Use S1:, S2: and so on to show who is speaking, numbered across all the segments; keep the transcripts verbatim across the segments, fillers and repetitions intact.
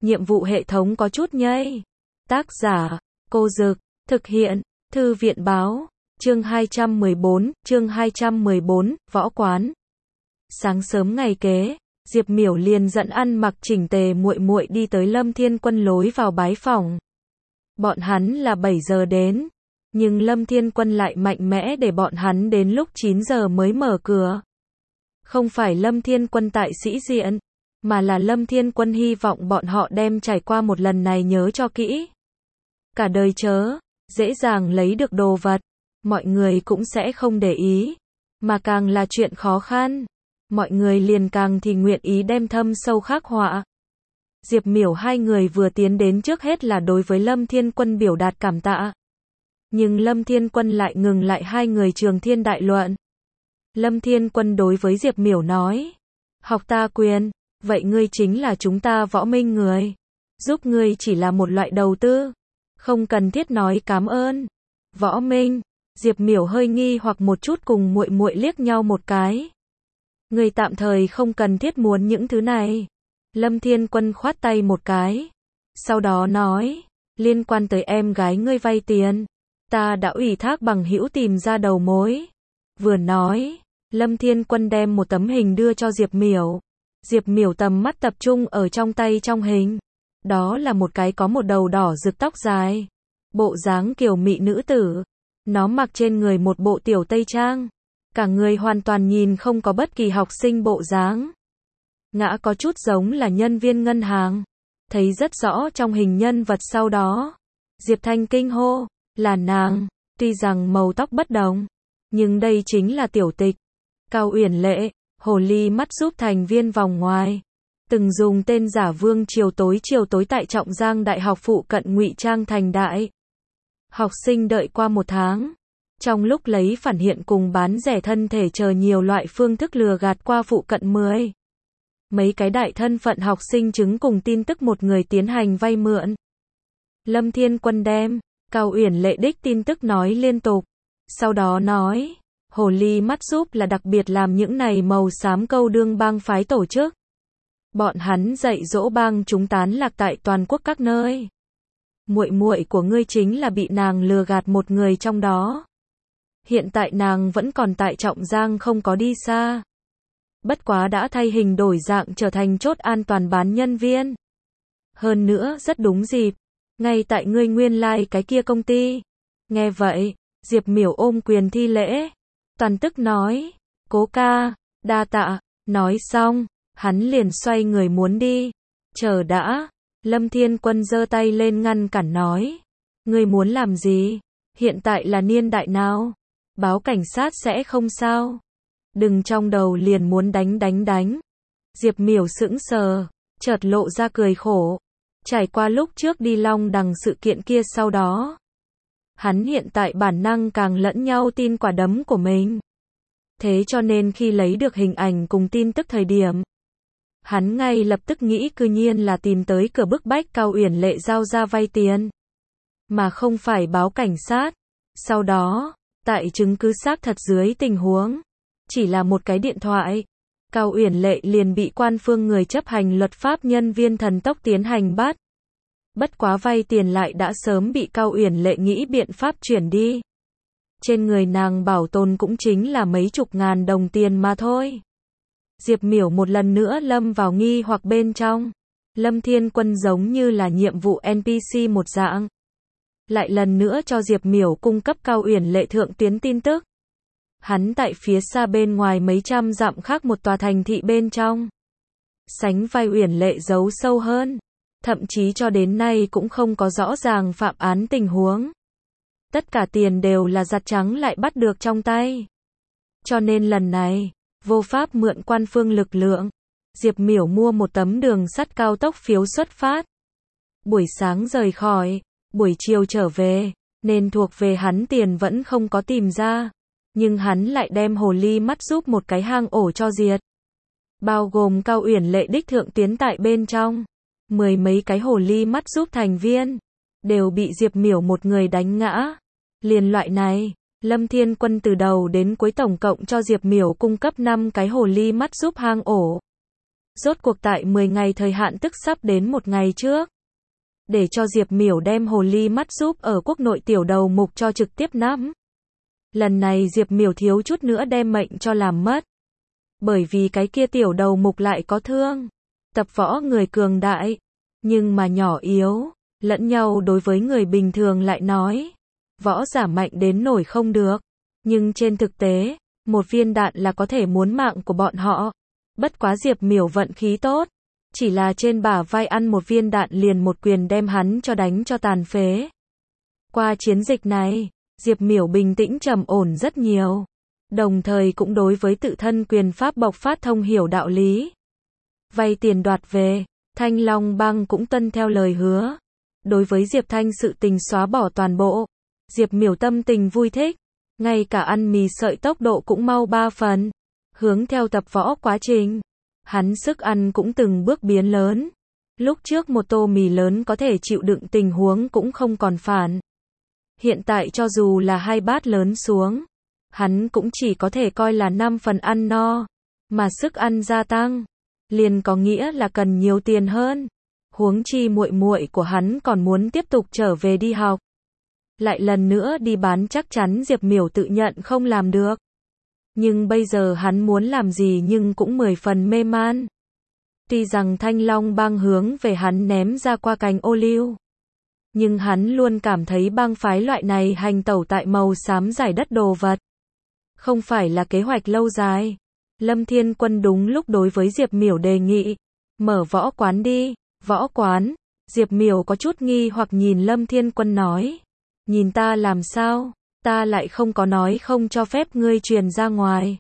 S1: nhiệm vụ hệ thống có chút nhây. Tác giả, Cô Dực, thực hiện, Thư viện báo, chương hai trăm mười bốn, chương hai trăm mười bốn, võ quán. Sáng sớm ngày kế, Diệp Miểu liền dẫn ăn mặc chỉnh tề muội muội đi tới Lâm Thiên Quân lối vào bái phỏng. Bọn hắn là bảy giờ đến, nhưng Lâm Thiên Quân lại mạnh mẽ để bọn hắn đến lúc chín giờ mới mở cửa. Không phải Lâm Thiên Quân tại sĩ diện, mà là Lâm Thiên Quân hy vọng bọn họ đem trải qua một lần này nhớ cho kỹ. Cả đời chớ, dễ dàng lấy được đồ vật, mọi người cũng sẽ không để ý, mà càng là chuyện khó khăn, mọi người liền càng thì nguyện ý đem thâm sâu khắc họa. Diệp Miểu hai người vừa tiến đến trước hết là đối với Lâm Thiên Quân biểu đạt cảm tạ. Nhưng Lâm Thiên Quân lại ngừng lại hai người trường thiên đại luận. Lâm Thiên Quân đối với Diệp Miểu nói, học ta quyền, vậy ngươi chính là chúng ta võ minh người. Giúp ngươi chỉ là một loại đầu tư, không cần thiết nói cảm ơn. Võ minh, Diệp Miểu hơi nghi hoặc một chút cùng muội muội liếc nhau một cái. Ngươi tạm thời không cần thiết muốn những thứ này. Lâm Thiên Quân khoát tay một cái. Sau đó nói, liên quan tới em gái ngươi vay tiền, ta đã ủy thác bằng hữu tìm ra đầu mối. Vừa nói, Lâm Thiên Quân đem một tấm hình đưa cho Diệp Miểu. Diệp Miểu tầm mắt tập trung ở trong tay trong hình. Đó là một cái có một đầu đỏ rực tóc dài, bộ dáng kiều mị nữ tử. Nó mặc trên người một bộ tiểu tây trang, cả người hoàn toàn nhìn không có bất kỳ học sinh bộ dáng. Ngã có chút giống là nhân viên ngân hàng, thấy rất rõ trong hình nhân vật sau đó. Diệp Thanh kinh hô, là nàng, tuy rằng màu tóc bất đồng, nhưng đây chính là tiểu tịch. Cao Uyển Lệ, hồ ly mắt giúp thành viên vòng ngoài. Từng dùng tên giả Vương chiều tối chiều tối tại Trọng Giang Đại học phụ cận ngụy trang thành đại học sinh đợi qua một tháng. Trong lúc lấy phản hiện cùng bán rẻ thân thể chờ nhiều loại phương thức lừa gạt qua phụ cận mười mấy cái đại thân phận học sinh chứng cùng tin tức một người tiến hành vay mượn. Lâm Thiên Quân đem Cao Uyển Lệ đích tin tức nói liên tục. Sau đó nói, hồ ly mắt giúp là đặc biệt làm những này màu xám câu đương bang phái tổ chức. Bọn hắn dạy dỗ bang chúng tán lạc tại toàn quốc các nơi. Muội muội của ngươi chính là bị nàng lừa gạt một người trong đó. Hiện tại nàng vẫn còn tại Trọng Giang không có đi xa. Bất quá đã thay hình đổi dạng trở thành chốt an toàn bán nhân viên. Hơn nữa rất đúng dịp, ngay tại ngươi nguyên lai like cái kia công ty. Nghe vậy, Diệp Miểu ôm quyền thi lễ. Toàn tức nói, cố ca, đa tạ. Nói xong, hắn liền xoay người muốn đi. Chờ đã, Lâm Thiên Quân giơ tay lên ngăn cản nói. Ngươi muốn làm gì? Hiện tại là niên đại nào? Báo cảnh sát sẽ không sao? Đừng trong đầu liền muốn đánh đánh đánh. Diệp Miểu sững sờ, chợt lộ ra cười khổ. Trải qua lúc trước đi Long Đằng sự kiện kia sau đó, hắn hiện tại bản năng càng lẫn nhau tin quả đấm của mình. Thế cho nên khi lấy được hình ảnh cùng tin tức thời điểm, hắn ngay lập tức nghĩ cư nhiên là tìm tới cửa bức bách Cao Uyển Lệ giao ra vay tiền, mà không phải báo cảnh sát. Sau đó, tại chứng cứ xác thật dưới tình huống, chỉ là một cái điện thoại, Cao Uyển Lệ liền bị quan phương người chấp hành luật pháp nhân viên thần tốc tiến hành bắt. Bất quá vay tiền lại đã sớm bị Cao Uyển Lệ nghĩ biện pháp chuyển đi. Trên người nàng bảo tồn cũng chính là mấy chục ngàn đồng tiền mà thôi. Diệp Miểu một lần nữa lâm vào nghi hoặc bên trong. Lâm Thiên Quân giống như là nhiệm vụ en pê xê một dạng. Lại lần nữa cho Diệp Miểu cung cấp Cao Uyển Lệ thượng tuyến tin tức. Hắn tại phía xa bên ngoài mấy trăm dặm khác một tòa thành thị bên trong. Sánh vai Uyển Lệ giấu sâu hơn. Thậm chí cho đến nay cũng không có rõ ràng phạm án tình huống. Tất cả tiền đều là giặt trắng lại bắt được trong tay. Cho nên lần này, vô pháp mượn quan phương lực lượng. Diệp Miểu mua một tấm đường sắt cao tốc phiếu xuất phát. Buổi sáng rời khỏi, buổi chiều trở về, nên thuộc về hắn tiền vẫn không có tìm ra. Nhưng hắn lại đem hồ ly mắt giúp một cái hang ổ cho diệt. Bao gồm Cao Uyển Lệ đích thượng tiến tại bên trong. Mười mấy cái hồ ly mắt giúp thành viên, đều bị Diệp Miểu một người đánh ngã. Liền loại này, Lâm Thiên Quân từ đầu đến cuối tổng cộng cho Diệp Miểu cung cấp năm cái hồ ly mắt giúp hang ổ. Rốt cuộc tại mười ngày thời hạn tức sắp đến một ngày trước. Để cho Diệp Miểu đem hồ ly mắt giúp ở quốc nội tiểu đầu mục cho trực tiếp nắm. Lần này Diệp Miểu thiếu chút nữa đem mệnh cho làm mất. Bởi vì cái kia tiểu đầu mục lại có thương. Tập võ người cường đại. Nhưng mà nhỏ yếu. Lẫn nhau đối với người bình thường lại nói. Võ giả mạnh đến nổi không được. Nhưng trên thực tế, một viên đạn là có thể muốn mạng của bọn họ. Bất quá Diệp Miểu vận khí tốt. Chỉ là trên bả vai ăn một viên đạn liền một quyền đem hắn cho đánh cho tàn phế. Qua chiến dịch này, Diệp Miểu bình tĩnh trầm ổn rất nhiều. Đồng thời cũng đối với tự thân quyền pháp bộc phát thông hiểu đạo lý. Vay tiền đoạt về, Thanh Long Bang cũng tuân theo lời hứa. Đối với Diệp Thanh sự tình xóa bỏ toàn bộ. Diệp Miểu tâm tình vui thích. Ngay cả ăn mì sợi tốc độ cũng mau ba phần. Hướng theo tập võ quá trình. Hắn sức ăn cũng từng bước biến lớn. Lúc trước một tô mì lớn có thể chịu đựng tình huống cũng không còn phản. Hiện tại cho dù là hai bát lớn xuống, hắn cũng chỉ có thể coi là năm phần ăn no. Mà sức ăn gia tăng, liền có nghĩa là cần nhiều tiền hơn. Huống chi muội muội của hắn còn muốn tiếp tục trở về đi học. Lại lần nữa đi bán chắc chắn Diệp Miểu tự nhận không làm được. Nhưng bây giờ hắn muốn làm gì nhưng cũng mười phần mê man. Tuy rằng Thanh Long Bang hướng về hắn ném ra qua cành ô liu. Nhưng hắn luôn cảm thấy bang phái loại này hành tẩu tại màu xám giải đất đồ vật. Không phải là kế hoạch lâu dài. Lâm Thiên Quân đúng lúc đối với Diệp Miểu đề nghị. Mở võ quán đi, võ quán. Diệp Miểu có chút nghi hoặc nhìn Lâm Thiên Quân nói. Nhìn ta làm sao? Ta lại không có nói không cho phép ngươi truyền ra ngoài.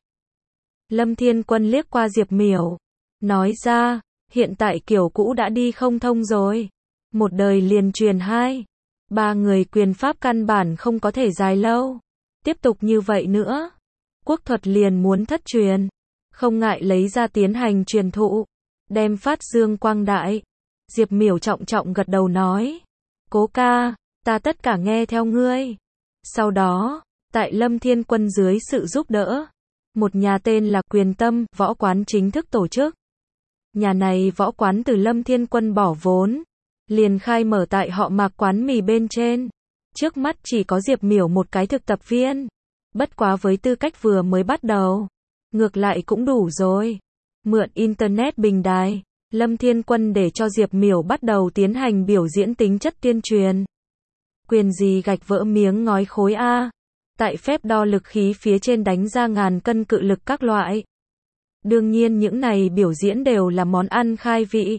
S1: Lâm Thiên Quân liếc qua Diệp Miểu. Nói ra, hiện tại kiểu cũ đã đi không thông rồi. Một đời liền truyền hai. Ba người quyền pháp căn bản không có thể dài lâu. Tiếp tục như vậy nữa. Quốc thuật liền muốn thất truyền. Không ngại lấy ra tiến hành truyền thụ. Đem phát dương quang đại. Diệp Miểu trọng trọng gật đầu nói. Cố ca, ta tất cả nghe theo ngươi. Sau đó, tại Lâm Thiên Quân dưới sự giúp đỡ, một nhà tên là Quyền Tâm võ quán chính thức tổ chức. Nhà này võ quán từ Lâm Thiên Quân bỏ vốn, liền khai mở tại họ Mạc quán mì bên trên. Trước mắt chỉ có Diệp Miểu một cái thực tập viên. Bất quá với tư cách vừa mới bắt đầu, ngược lại cũng đủ rồi. Mượn Internet bình đài, Lâm Thiên Quân để cho Diệp Miểu bắt đầu tiến hành biểu diễn tính chất tuyên truyền. Quyền gì gạch vỡ miếng ngói khối A. Tại phép đo lực khí phía trên đánh ra ngàn cân cự lực các loại. Đương nhiên những này biểu diễn đều là món ăn khai vị.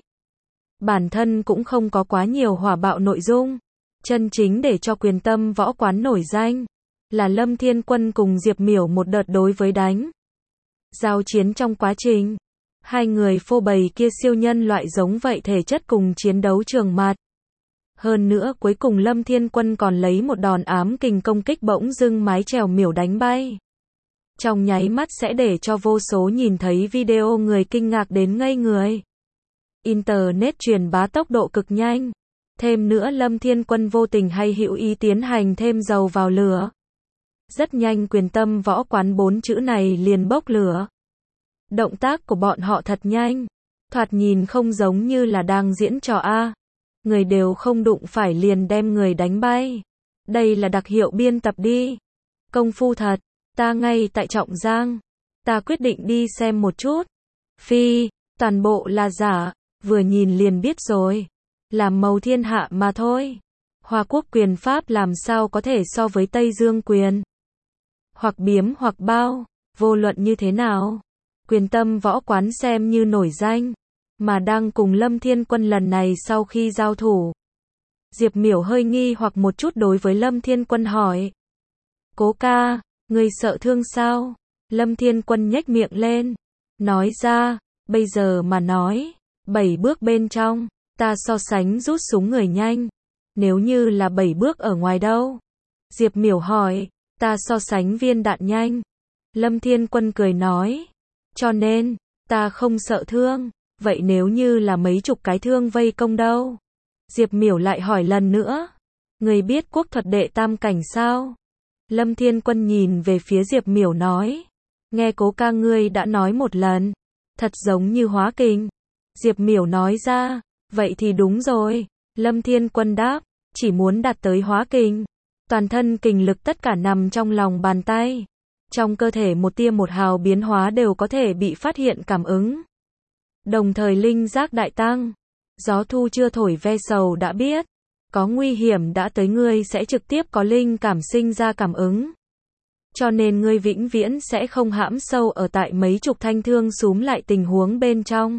S1: Bản thân cũng không có quá nhiều hỏa bạo nội dung. Chân chính để cho Quyền Tâm võ quán nổi danh là Lâm Thiên Quân cùng Diệp Miểu một đợt đối với đánh. Giao chiến trong quá trình, hai người phô bày kia siêu nhân loại giống vậy thể chất cùng chiến đấu trường mặt. Hơn nữa cuối cùng Lâm Thiên Quân còn lấy một đòn ám kình công kích bỗng dưng mái chèo Miểu đánh bay. Trong nháy mắt sẽ để cho vô số nhìn thấy video người kinh ngạc đến ngây người. Internet truyền bá tốc độ cực nhanh. Thêm nữa Lâm Thiên Quân vô tình hay hữu ý tiến hành thêm dầu vào lửa. Rất nhanh Quyền Tâm võ quán bốn chữ này liền bốc lửa. Động tác của bọn họ thật nhanh. Thoạt nhìn không giống như là đang diễn trò A. Người đều không đụng phải liền đem người đánh bay. Đây là đặc hiệu biên tập đi. Công phu thật. Ta ngay tại Trọng Giang. Ta quyết định đi xem một chút. Phi, toàn bộ là giả. Vừa nhìn liền biết rồi. Làm màu thiên hạ mà thôi. Hoa Quốc quyền pháp làm sao có thể so với Tây Dương quyền. Hoặc biếm hoặc bao. Vô luận như thế nào. Quyền Tâm võ quán xem như nổi danh. Mà đang cùng Lâm Thiên Quân lần này sau khi giao thủ. Diệp Miểu hơi nghi hoặc một chút đối với Lâm Thiên Quân hỏi. Cố ca, ngươi sợ thương sao? Lâm Thiên Quân nhếch miệng lên. Nói ra, bây giờ mà nói, bảy bước bên trong, ta so sánh rút súng người nhanh. Nếu như là bảy bước ở ngoài đâu? Diệp Miểu hỏi, ta so sánh viên đạn nhanh. Lâm Thiên Quân cười nói. Cho nên, ta không sợ thương. Vậy nếu như là mấy chục cái thương vây công đâu? Diệp Miểu lại hỏi lần nữa. Người biết quốc thuật đệ tam cảnh sao? Lâm Thiên Quân nhìn về phía Diệp Miểu nói. Nghe cố ca ngươi đã nói một lần. Thật giống như hóa kình. Diệp Miểu nói ra, vậy thì đúng rồi. Lâm Thiên Quân đáp, chỉ muốn đạt tới hóa kình. Toàn thân kình lực tất cả nằm trong lòng bàn tay. Trong cơ thể một tia một hào biến hóa đều có thể bị phát hiện cảm ứng. Đồng thời linh giác đại tăng. Gió thu chưa thổi ve sầu đã biết. Có nguy hiểm đã tới ngươi sẽ trực tiếp có linh cảm sinh ra cảm ứng. Cho nên ngươi vĩnh viễn sẽ không hãm sâu ở tại mấy chục thanh thương xúm lại tình huống bên trong.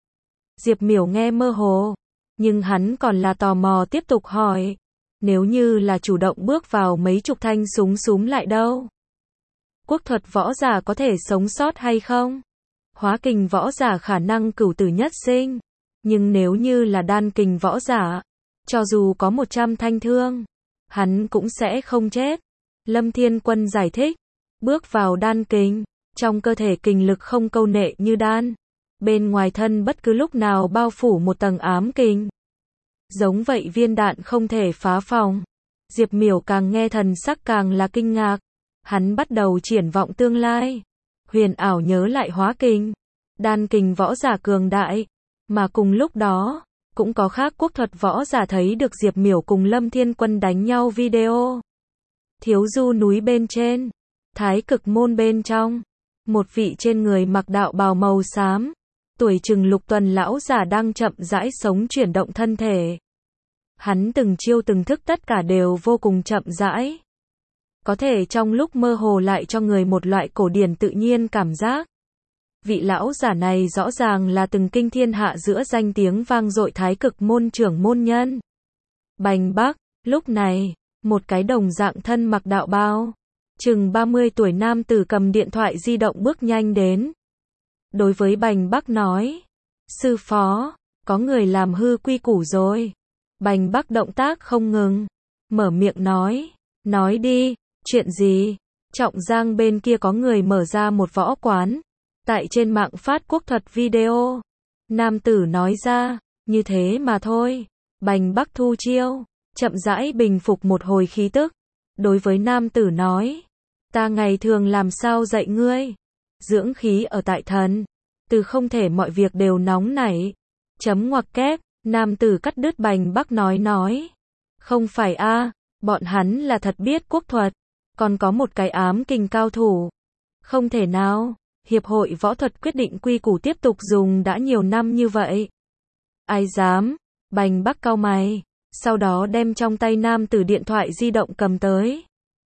S1: Diệp Miểu nghe mơ hồ. Nhưng hắn còn là tò mò tiếp tục hỏi. Nếu như là chủ động bước vào mấy chục thanh súng xúm lại đâu? Quốc thuật võ giả có thể sống sót hay không? Hóa kình võ giả khả năng cửu tử nhất sinh. Nhưng nếu như là đan kình võ giả, cho dù có một trăm thanh thương, hắn cũng sẽ không chết. Lâm Thiên Quân giải thích, bước vào đan kình, trong cơ thể kình lực không câu nệ như đan. Bên ngoài thân bất cứ lúc nào bao phủ một tầng ám kình. Giống vậy viên đạn không thể phá phòng. Diệp Miểu càng nghe thần sắc càng là kinh ngạc. Hắn bắt đầu triển vọng tương lai. Huyền ảo nhớ lại hóa kình. Đan kình võ giả cường đại. Mà cùng lúc đó, cũng có khác quốc thuật võ giả thấy được Diệp Miểu cùng Lâm Thiên Quân đánh nhau video. Thiếu du núi bên trên. Thái cực môn bên trong. Một vị trên người mặc đạo bào màu xám. Tuổi chừng lục tuần lão giả đang chậm rãi sống chuyển động thân thể. Hắn từng chiêu từng thức tất cả đều vô cùng chậm rãi. Có thể trong lúc mơ hồ lại cho người một loại cổ điển tự nhiên cảm giác. Vị lão giả này rõ ràng là từng kinh thiên hạ giữa danh tiếng vang dội thái cực môn trưởng môn nhân. Bành Bắc, lúc này, một cái đồng dạng thân mặc đạo bào, chừng ba mươi tuổi nam tử cầm điện thoại di động bước nhanh đến. Đối với Bành Bắc nói, sư phó, có người làm hư quy củ rồi. Bành Bắc động tác không ngừng, mở miệng nói, nói đi, chuyện gì? Trọng Giang bên kia có người mở ra một võ quán, tại trên mạng phát quốc thuật video. Nam tử nói ra, như thế mà thôi. Bành Bắc thu chiêu, chậm rãi bình phục một hồi khí tức. Đối với nam tử nói, ta ngày thường làm sao dạy ngươi? Dưỡng khí ở tại thần, từ không thể mọi việc đều nóng nảy. Chấm ngoặc kép, nam tử cắt đứt Bành Bắc nói nói. Không phải a, bọn hắn là thật biết quốc thuật, còn có một cái ám kình cao thủ. Không thể nào, hiệp hội võ thuật quyết định quy củ tiếp tục dùng đã nhiều năm như vậy. Ai dám? Bành Bắc cau mày, sau đó đem trong tay nam tử điện thoại di động cầm tới.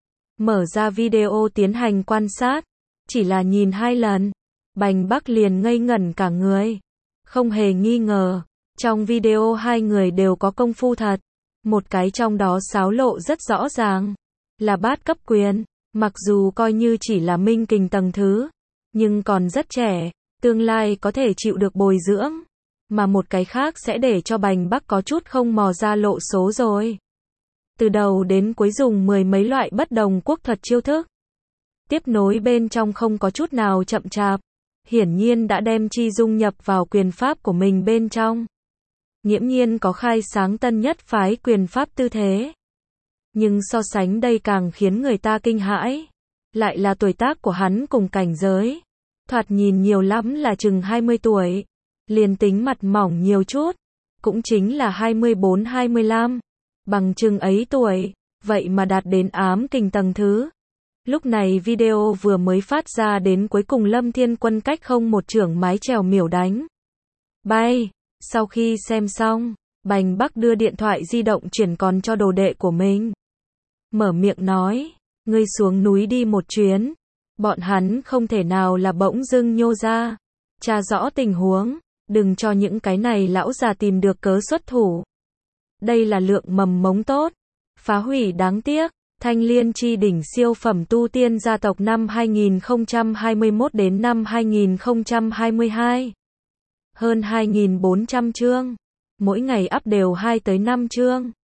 S1: Mở ra video tiến hành quan sát, chỉ là nhìn hai lần, Bành Bắc liền ngây ngẩn cả người. Không hề nghi ngờ, trong video hai người đều có công phu thật. Một cái trong đó xáo lộ rất rõ ràng, là bát cấp quyền, mặc dù coi như chỉ là minh kình tầng thứ, nhưng còn rất trẻ, tương lai có thể chịu được bồi dưỡng. Mà một cái khác sẽ để cho Bành Bắc có chút không mò ra lộ số rồi. Từ đầu đến cuối dùng mười mấy loại bất đồng quốc thuật chiêu thức. Tiếp nối bên trong không có chút nào chậm chạp. Hiển nhiên đã đem chi dung nhập vào quyền pháp của mình bên trong. Nghiễm nhiên có khai sáng tân nhất phái quyền pháp tư thế. Nhưng so sánh đây càng khiến người ta kinh hãi. Lại là tuổi tác của hắn cùng cảnh giới. Thoạt nhìn nhiều lắm là chừng hai mươi tuổi. Liền tính mặt mỏng nhiều chút. Cũng chính là hai mươi bốn hai mươi lăm. Bằng chừng ấy tuổi. Vậy mà đạt đến ám kình tầng thứ. Lúc này video vừa mới phát ra đến cuối cùng Lâm Thiên Quân cách không một chưởng mái chèo miểu đánh. Bay. Sau khi xem xong, Bành Bắc đưa điện thoại di động chuyển còn cho đồ đệ của mình. Mở miệng nói, ngươi xuống núi đi một chuyến. Bọn hắn không thể nào là bỗng dưng nhô ra. Tra rõ tình huống, đừng cho những cái này lão già tìm được cớ xuất thủ. Đây là lượng mầm mống tốt. Phá hủy đáng tiếc. Thanh Liên chi đỉnh siêu phẩm tu tiên gia tộc năm hai nghìn không trăm hai mươi mốt đến năm hai nghìn không trăm hai mươi hai. Hơn hai nghìn bốn trăm chương. Mỗi ngày up đều hai tới năm chương.